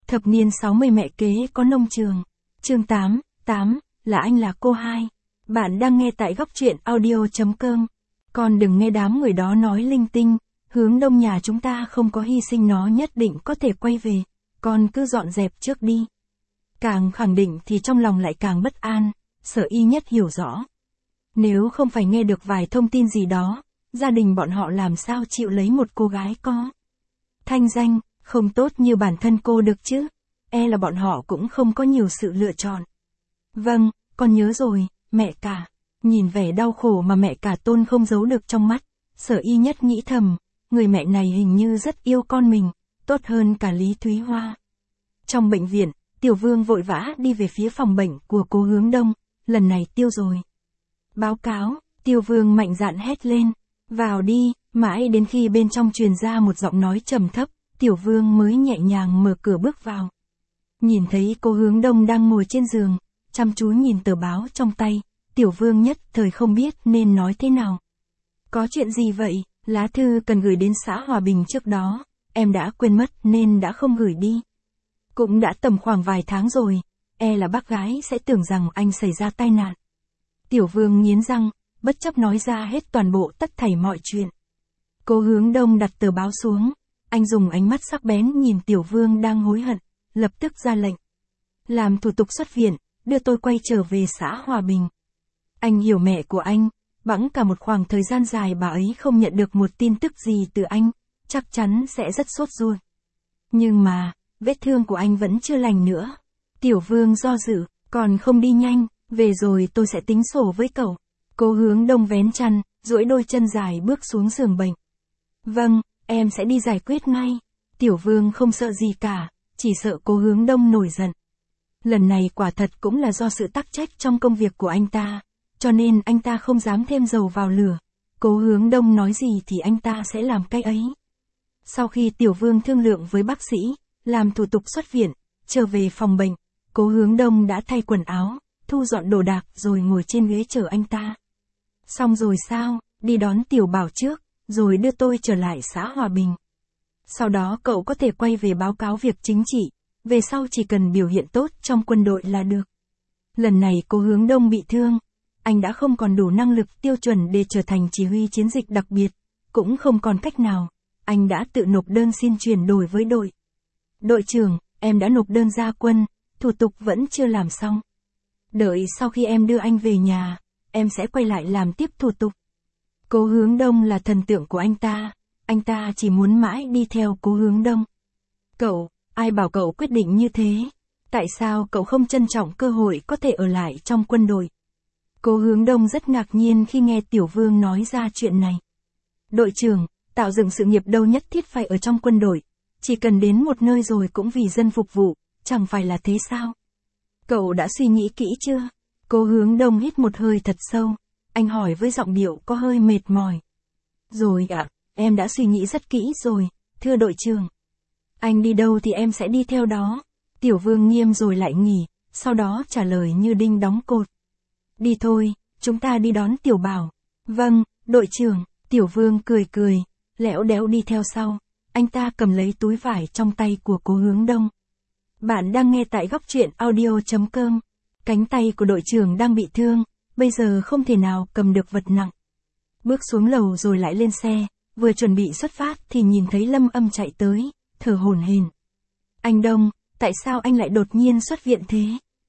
Thập niên 60 mẹ kế có nông trường. Chương 8, là anh là cô hai. Bạn đang nghe tại góc truyện audio.com. Con đừng nghe đám người đó nói linh tinh, hướng đông nhà chúng ta không có hy sinh nó nhất định có thể quay về, con cứ dọn dẹp trước đi. Càng khẳng định thì trong lòng lại càng bất an, Sở Y Nhất hiểu rõ. Nếu không phải nghe được vài thông tin gì đó, gia đình bọn họ làm sao chịu lấy một cô gái có thanh danh, không tốt như bản thân cô được chứ, là bọn họ cũng không có nhiều sự lựa chọn. Vâng, con nhớ rồi, mẹ cả. Nhìn vẻ đau khổ mà mẹ cả Tôn không giấu được trong mắt, Sở Y Nhất nghĩ thầm, người mẹ này hình như rất yêu con mình, tốt hơn cả Lý Thúy Hoa. Trong bệnh viện, Tiểu Vương vội vã đi về phía phòng bệnh của cô Hướng Đông, lần này tiêu rồi. Báo cáo, Tiểu Vương mạnh dạn hét lên, vào đi, mãi đến khi bên trong truyền ra một giọng nói trầm thấp, Tiểu Vương mới nhẹ nhàng mở cửa bước vào. Nhìn thấy cô Hướng Đông đang ngồi trên giường, chăm chú nhìn tờ báo trong tay, Tiểu Vương nhất thời không biết nên nói thế nào. Có chuyện gì vậy? Lá thư cần gửi đến xã Hòa Bình trước đó, em đã quên mất nên đã không gửi đi. Cũng đã tầm khoảng vài tháng rồi, là bác gái sẽ tưởng rằng anh xảy ra tai nạn. Tiểu Vương nghiến răng, bất chấp nói ra hết toàn bộ tất thảy mọi chuyện. Cô Hướng Đông đặt tờ báo xuống, anh dùng ánh mắt sắc bén nhìn Tiểu Vương đang hối hận, lập tức ra lệnh. Làm thủ tục xuất viện, đưa tôi quay trở về xã Hòa Bình. Anh hiểu mẹ của anh, bẵng cả một khoảng thời gian dài bà ấy không nhận được một tin tức gì từ anh, chắc chắn sẽ rất sốt ruột. Nhưng mà, vết thương của anh vẫn chưa lành nữa. Tiểu Vương do dự, còn không đi nhanh, về rồi tôi sẽ tính sổ với cậu. Cô Hướng Đông vén chăn, duỗi đôi chân dài bước xuống giường bệnh. Vâng, em sẽ đi giải quyết ngay. Tiểu Vương không sợ gì cả, chỉ sợ cô Hướng Đông nổi giận. Lần này quả thật cũng là do sự tắc trách trong công việc của anh ta, cho nên anh ta không dám thêm dầu vào lửa. Cô Hướng Đông nói gì thì anh ta sẽ làm cái ấy. Sau khi Tiểu Vương thương lượng với bác sĩ, làm thủ tục xuất viện, trở về phòng bệnh, cô Hướng Đông đã thay quần áo, thu dọn đồ đạc rồi ngồi trên ghế chờ anh ta. Xong rồi sao, đi đón Tiểu Bảo trước, rồi đưa tôi trở lại xã Hòa Bình. Sau đó cậu có thể quay về báo cáo việc chính trị, về sau chỉ cần biểu hiện tốt trong quân đội là được. Lần này cô Hướng Đông bị thương, anh đã không còn đủ năng lực tiêu chuẩn để trở thành chỉ huy chiến dịch đặc biệt, cũng không còn cách nào, anh đã tự nộp đơn xin chuyển đổi với đội. Đội trưởng, em đã nộp đơn ra quân, thủ tục vẫn chưa làm xong. Đợi sau khi em đưa anh về nhà, em sẽ quay lại làm tiếp thủ tục. Cô Hướng Đông là thần tượng của anh ta chỉ muốn mãi đi theo cô Hướng Đông. Cậu, ai bảo cậu quyết định như thế? Tại sao cậu không trân trọng cơ hội có thể ở lại trong quân đội? Cô Hướng Đông rất ngạc nhiên khi nghe Tiểu Vương nói ra chuyện này. Đội trưởng, tạo dựng sự nghiệp đâu nhất thiết phải ở trong quân đội, chỉ cần đến một nơi rồi cũng vì dân phục vụ, chẳng phải là thế sao? Cậu đã suy nghĩ kỹ chưa? Cô Hướng Đông hít một hơi thật sâu, anh hỏi với giọng điệu có hơi mệt mỏi. Rồi ạ, em đã suy nghĩ rất kỹ rồi, thưa đội trưởng. Anh đi đâu thì em sẽ đi theo đó. Tiểu Vương nghiêm rồi lại nghỉ, sau đó trả lời như đinh đóng cột. Đi thôi, chúng ta đi đón Tiểu Bảo. Vâng, đội trưởng. Tiểu Vương cười, lẽo đẽo đi theo sau. Anh ta cầm lấy túi vải trong tay của cô Hướng Đông. Bạn đang nghe tại góc truyện audio.com. Cánh tay của đội trưởng đang bị thương, bây giờ không thể nào cầm được vật nặng. Bước xuống lầu rồi lại lên xe, vừa chuẩn bị xuất phát thì nhìn thấy Lâm Âm chạy tới, thở hổn hển. Anh Đông, tại sao anh lại đột nhiên xuất viện thế?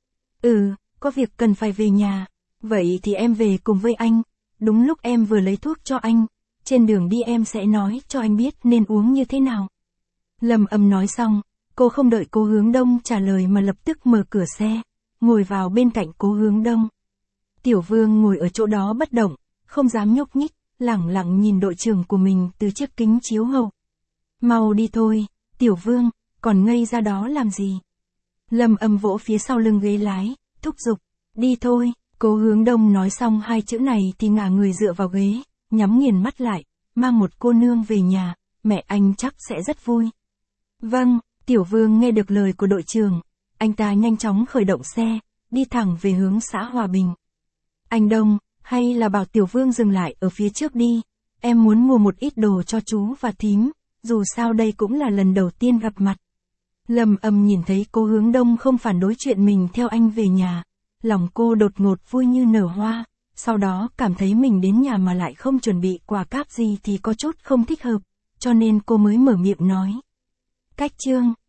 Có việc cần phải về nhà. Vậy thì em về cùng với anh. Đúng lúc em vừa lấy thuốc cho anh. Trên đường đi em sẽ nói cho anh biết nên uống như thế nào. Lâm Âm nói xong, cô không đợi cô Hướng Đông trả lời mà lập tức mở cửa xe, ngồi vào bên cạnh cô Hướng Đông. Tiểu Vương ngồi ở chỗ đó bất động, không dám nhúc nhích, lẳng lặng nhìn đội trưởng của mình từ chiếc kính chiếu hậu. Mau đi thôi, Tiểu Vương, còn ngây ra đó làm gì? Lâm Âm vỗ phía sau lưng ghế lái, thúc giục, đi thôi. Cô Hướng Đông nói xong hai chữ này thì ngả người dựa vào ghế, nhắm nghiền mắt lại, mang một cô nương về nhà, mẹ anh chắc sẽ rất vui. Vâng, Tiểu Vương nghe được lời của đội trưởng, anh ta nhanh chóng khởi động xe, đi thẳng về hướng xã Hòa Bình. Anh Đông, hay là bảo Tiểu Vương dừng lại ở phía trước đi, em muốn mua một ít đồ cho chú và thím, dù sao đây cũng là lần đầu tiên gặp mặt. Lâm Âm nhìn thấy cô Hướng Đông không phản đối chuyện mình theo anh về nhà. Lòng cô đột ngột vui như nở hoa, sau đó cảm thấy mình đến nhà mà lại không chuẩn bị quà cáp gì thì có chút không thích hợp, cho nên cô mới mở miệng nói. Cách chương